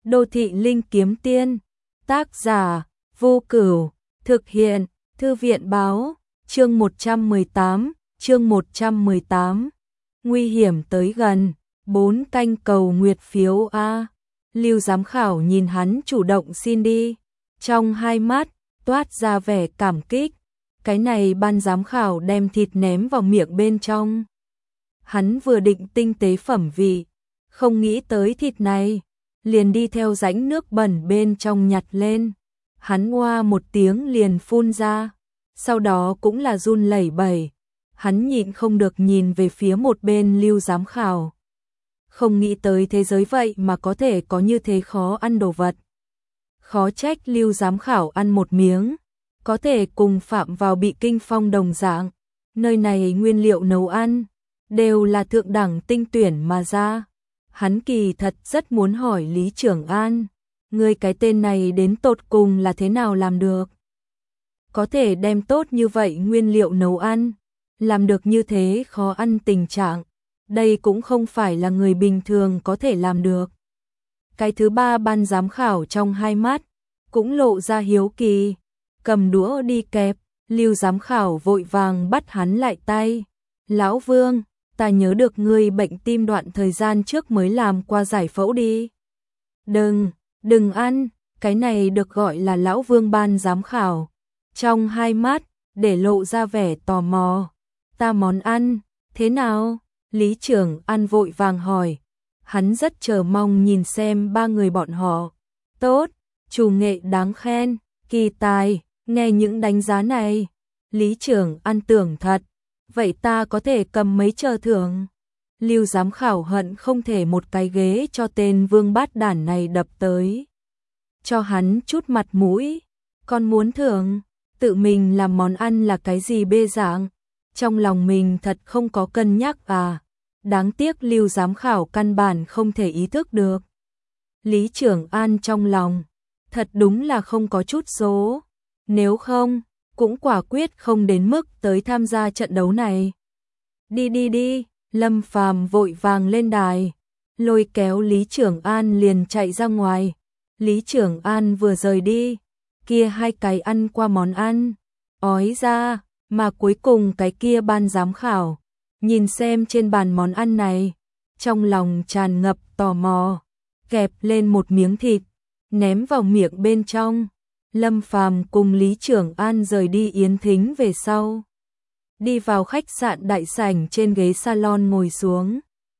Đô thị linh kiếm tiên, tác giả, Vô Cửu, thực hiện, Thư viện báo, chương 118, nguy hiểm tới gần, 4 canh cầu nguyệt phiếu A. Lưu giám khảo nhìn hắn chủ động xin đi, trong hai mắt, toát ra vẻ cảm kích, cái này ban giám khảo đem thịt ném vào miệng bên trong. Hắn vừa định tinh tế phẩm vị, không nghĩ tới thịt này, liền đi theo rãnh nước bẩn bên trong nhặt lên. Hắn oa một tiếng liền phun ra, sau đó cũng là run lẩy bẩy. Hắn nhịn không được nhìn về phía một bên Lưu giám khảo. Không nghĩ tới thế giới vậy mà có thể có như thế khó ăn đồ vật. Khó trách Lưu giám khảo ăn một miếng, có thể cùng phạm vào bị kinh phong đồng dạng. Nơi này nguyên liệu nấu ăn đều là thượng đẳng tinh tuyển mà ra. Hắn kỳ thật rất muốn hỏi Lý Trưởng An, người cái tên này đến tột cùng là thế nào làm được? Có thể đem tốt như vậy nguyên liệu nấu ăn, làm được như thế khó ăn tình trạng, đây cũng không phải là người bình thường có thể làm được. Cái thứ ba ban giám khảo trong hai mắt, cũng lộ ra hiếu kỳ, cầm đũa đi kẹp, Lưu giám khảo vội vàng bắt hắn lại tay. Lão Vương, ta nhớ được ngươi bệnh tim đoạn thời gian trước mới làm qua giải phẫu đi. Đừng ăn, cái này được gọi là Lão Vương ban giám khảo. Trong hai mắt, để lộ ra vẻ tò mò. Ta món ăn, thế nào? Lý Trưởng An vội vàng hỏi. Hắn rất chờ mong nhìn xem ba người bọn họ. Tốt, chủ nghệ đáng khen, kỳ tài, nghe những đánh giá này. Lý Trưởng An tưởng thật. Vậy ta có thể cầm mấy chờ thưởng? Lưu giám khảo hận không thể một cái ghế cho tên vương bát đản này đập tới. Cho hắn chút mặt mũi. Con muốn thưởng, tự mình làm món ăn là cái gì bê dạng? Trong lòng mình thật không có cân nhắc à? Đáng tiếc Lưu giám khảo căn bản không thể ý thức được. Lý Trưởng An trong lòng, thật đúng là không có chút số. Nếu không, cũng quả quyết không đến mức tới tham gia trận đấu này. Đi, Lâm Phàm vội vàng lên đài, lôi kéo Lý Trưởng An liền chạy ra ngoài. Lý Trưởng An vừa rời đi, kia hai cái ăn qua món ăn, ói ra, mà cuối cùng cái kia ban giám khảo, nhìn xem trên bàn món ăn này, trong lòng tràn ngập tò mò, kẹp lên một miếng thịt, ném vào miệng bên trong. Lâm Phàm cùng Lý Trưởng An rời đi yến thính về sau, đi vào khách sạn đại sảnh, trên ghế salon ngồi xuống.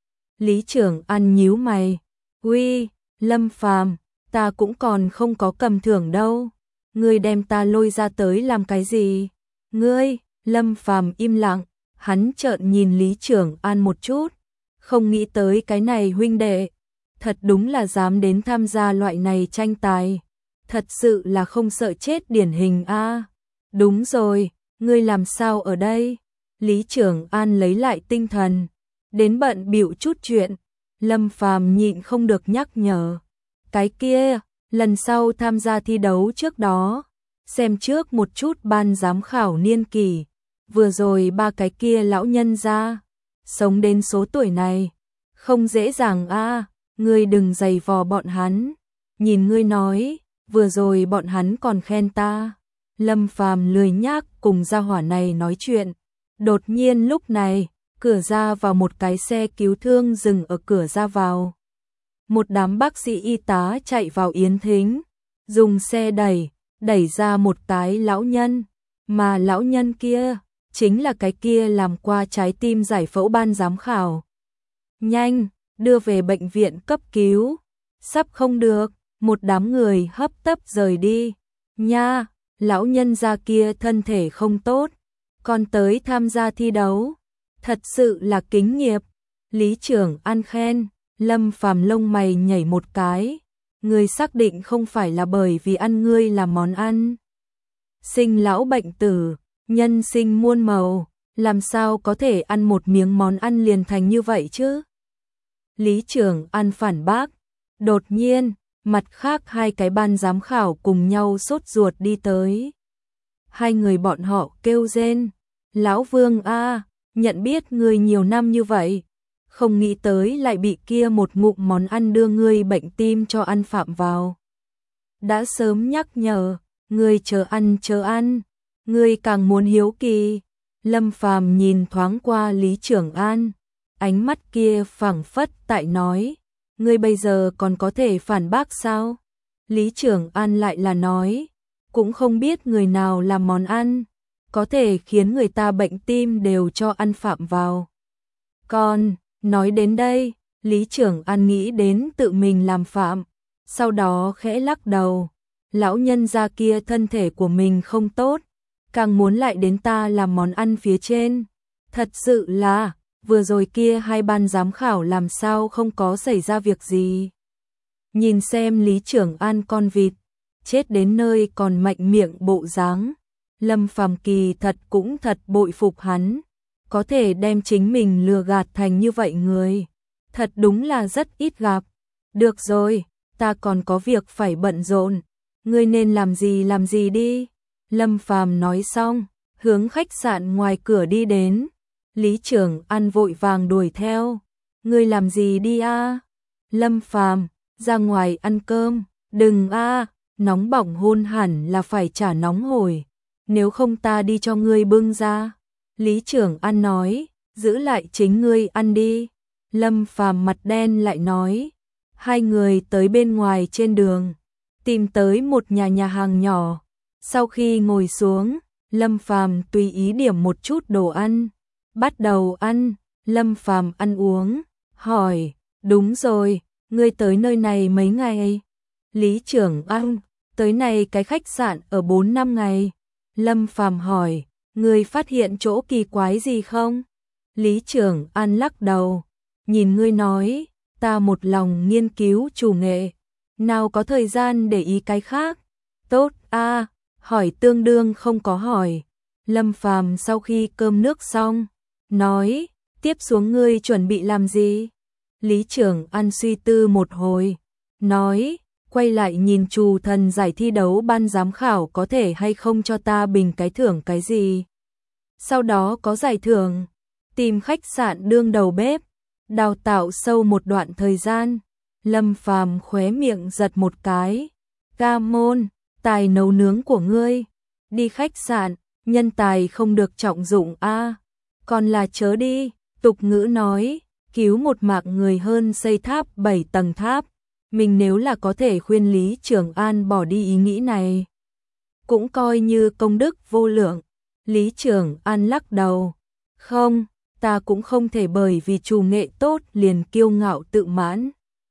Lý Trưởng An nhíu mày, "Uy, Lâm Phàm, ta cũng còn không có cầm thưởng đâu, ngươi đem ta lôi ra tới làm cái gì?" "Ngươi?" Lâm Phàm im lặng, hắn trợn nhìn Lý Trưởng An một chút, không nghĩ tới cái này huynh đệ, thật đúng là dám đến tham gia loại này tranh tài. Thật sự là không sợ chết điển hình a. Đúng rồi, ngươi làm sao ở đây? Lý Trưởng An lấy lại tinh thần, đến bận bịu chút chuyện. Lâm Phàm nhịn không được nhắc nhở. Cái kia, lần sau tham gia thi đấu trước đó, xem trước một chút ban giám khảo niên kỷ. Vừa rồi ba cái kia lão nhân ra, sống đến số tuổi này, không dễ dàng a, ngươi đừng giày vò bọn hắn. Nhìn ngươi nói, vừa rồi bọn hắn còn khen ta. Lâm Phàm lười nhác cùng gia hỏa này nói chuyện. Đột nhiên lúc này, cửa ra vào một cái xe cứu thương dừng ở cửa ra vào. Một đám bác sĩ y tá chạy vào yến thính, dùng xe đẩy ra một cái lão nhân, mà lão nhân kia chính là cái kia làm qua trái tim giải phẫu ban giám khảo. Nhanh, đưa về bệnh viện cấp cứu. Sắp không được. Một đám người hấp tấp rời đi. Nha, lão nhân gia kia thân thể không tốt, còn tới tham gia thi đấu, thật sự là kính nghiệp. Lý Trưởng An khen. Lâm Phàm lông mày nhảy một cái, ngươi xác định không phải là bởi vì ăn ngươi làm món ăn? Sinh lão bệnh tử, nhân sinh muôn màu, làm sao có thể ăn một miếng món ăn liền thành như vậy chứ? Lý Trưởng An phản bác. Đột nhiên, mặt khác hai cái ban giám khảo cùng nhau sốt ruột đi tới. Hai người bọn họ kêu rên, "Lão Vương a, nhận biết người nhiều năm như vậy, không nghĩ tới lại bị kia một ngụm món ăn đưa ngươi bệnh tim cho ăn phạm vào. Đã sớm nhắc nhở, ngươi chờ ăn, ngươi càng muốn hiếu kỳ. Lâm Phàm nhìn thoáng qua Lý Trưởng An, ánh mắt kia phảng phất tại nói, ngươi bây giờ còn có thể phản bác sao? Lý Trưởng An lại là nói, cũng không biết người nào làm món ăn, có thể khiến người ta bệnh tim đều cho ăn phạm vào. Còn, nói đến đây, Lý Trưởng An nghĩ đến tự mình làm phạm, sau đó khẽ lắc đầu, lão nhân gia kia thân thể của mình không tốt, càng muốn lại đến ta làm món ăn phía trên. Thật sự là, vừa rồi kia hai ban giám khảo làm sao không có xảy ra việc gì. Nhìn xem Lý Trưởng An con vịt, chết đến nơi còn mạnh miệng bộ dáng, Lâm Phàm kỳ thật cũng thật bội phục hắn, có thể đem chính mình lừa gạt thành như vậy người, thật đúng là rất ít gặp. Được rồi, ta còn có việc phải bận rộn, ngươi nên làm gì đi. Lâm Phàm nói xong, hướng khách sạn ngoài cửa đi đến. Lý Trưởng An vội vàng đuổi theo. Ngươi làm gì đi a? Lâm Phàm, ra ngoài ăn cơm. Đừng a, nóng bỏng hôn hẳn là phải trả nóng hổi. Nếu không ta đi cho ngươi bưng ra. Lý Trưởng An nói, giữ lại chính ngươi ăn đi. Lâm Phàm mặt đen lại nói. Hai người tới bên ngoài trên đường, tìm tới một nhà hàng nhỏ. Sau khi ngồi xuống, Lâm Phàm tùy ý điểm một chút đồ ăn, bắt đầu ăn. Lâm Phàm ăn uống, hỏi, đúng rồi, ngươi tới nơi này mấy ngày? Lý Trưởng An, tới này cái khách sạn ở 4-5 ngày. Lâm Phàm hỏi, ngươi phát hiện chỗ kỳ quái gì không? Lý Trưởng An lắc đầu, nhìn ngươi nói, ta một lòng nghiên cứu chủ nghệ, nào có thời gian để ý cái khác. Tốt a, hỏi tương đương không có hỏi. Lâm Phàm sau khi cơm nước xong, nói, tiếp xuống ngươi chuẩn bị làm gì? Lý Trưởng An suy tư một hồi, nói, quay lại nhìn Trù Thần giải thi đấu ban giám khảo có thể hay không cho ta bình cái thưởng cái gì. Sau đó có giải thưởng, tìm khách sạn đương đầu bếp, đào tạo sâu một đoạn thời gian. Lâm Phàm khóe miệng giật một cái. Ca môn, tài nấu nướng của ngươi, đi khách sạn, nhân tài không được trọng dụng a. Còn là chớ đi, tục ngữ nói, cứu một mạng người hơn xây tháp 7 tầng tháp. Mình nếu là có thể khuyên Lý Trưởng An bỏ đi ý nghĩ này, cũng coi như công đức vô lượng. Lý Trưởng An lắc đầu, không, ta cũng không thể bởi vì chủ nghệ tốt liền kiêu ngạo tự mãn.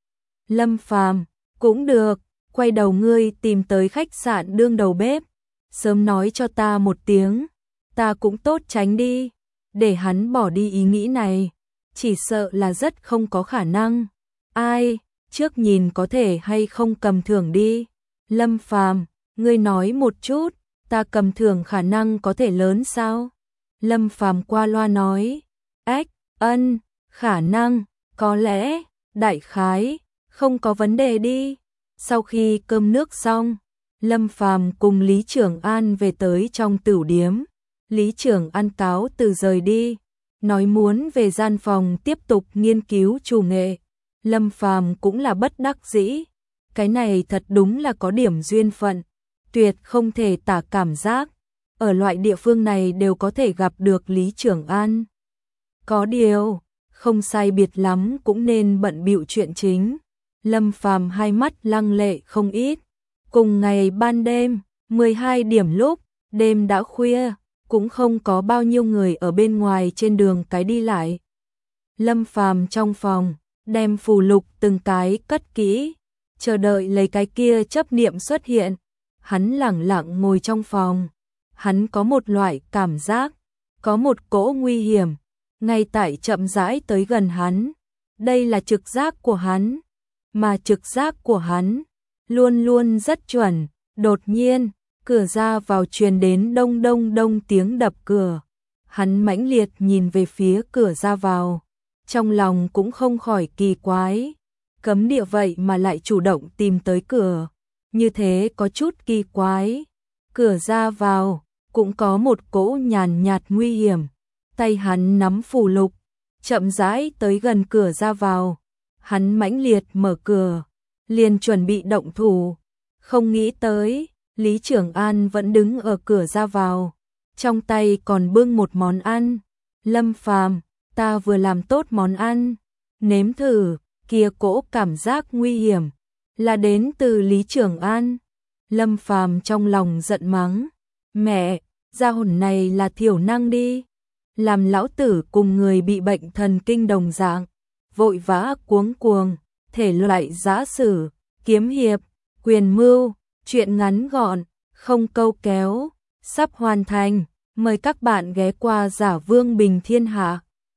Lâm Phàm, cũng được, quay đầu ngươi tìm tới khách sạn đương đầu bếp, sớm nói cho ta một tiếng, ta cũng tốt tránh đi, để hắn bỏ đi ý nghĩ này, chỉ sợ là rất không có khả năng. Ai, trước nhìn có thể hay không cầm thưởng đi. Lâm Phàm, ngươi nói một chút, ta cầm thưởng khả năng có thể lớn sao? Lâm Phàm qua loa nói, khả năng, có lẽ, đại khái, không có vấn đề đi. Sau khi cơm nước xong, Lâm Phàm cùng Lý Trưởng An về tới trong tửu điếm. Lý Trưởng An cáo từ rời đi, nói muốn về gian phòng tiếp tục nghiên cứu chủ nghệ. Lâm Phàm cũng là bất đắc dĩ, cái này thật đúng là có điểm duyên phận, tuyệt không thể tả cảm giác, ở loại địa phương này đều có thể gặp được Lý Trưởng An. Có điều, không sai biệt lắm cũng nên bận bịu chuyện chính. Lâm Phàm hai mắt lăng lệ không ít. Cùng ngày ban đêm, 12 điểm lúc, đêm đã khuya, cũng không có bao nhiêu người ở bên ngoài trên đường cái đi lại. Lâm Phàm trong phòng, đem phù lục từng cái cất kỹ, chờ đợi lấy cái kia chấp niệm xuất hiện. Hắn lẳng lặng ngồi trong phòng, hắn có một loại cảm giác, có một cỗ nguy hiểm, ngay tại chậm rãi tới gần hắn. Đây là trực giác của hắn, mà trực giác của hắn luôn luôn rất chuẩn. Đột nhiên, cửa ra vào truyền đến đông đông đông tiếng đập cửa. Hắn mãnh liệt nhìn về phía cửa ra vào, trong lòng cũng không khỏi kỳ quái, cấm địa vậy mà lại chủ động tìm tới cửa, như thế có chút kỳ quái. Cửa ra vào cũng có một cỗ nhàn nhạt nguy hiểm, tay hắn nắm phù lục, chậm rãi tới gần cửa ra vào. Hắn mãnh liệt mở cửa, liền chuẩn bị động thủ. Không nghĩ tới, Lý Trường An vẫn đứng ở cửa ra vào, trong tay còn bưng một món ăn. Lâm Phàm, ta vừa làm tốt món ăn, nếm thử. Kia cỗ cảm giác nguy hiểm là đến từ Lý Trường An. Lâm Phàm trong lòng giận mắng, mẹ, gia hồn này là thiểu năng đi, làm lão tử cùng người bị bệnh thần kinh đồng dạng, vội vã cuống cuồng, thể loại giã sử, kiếm hiệp, quyền mưu, chuyện ngắn gọn, không câu kéo, sắp hoàn thành, mời các bạn ghé qua Giả Vương Bình Thiên Hạ.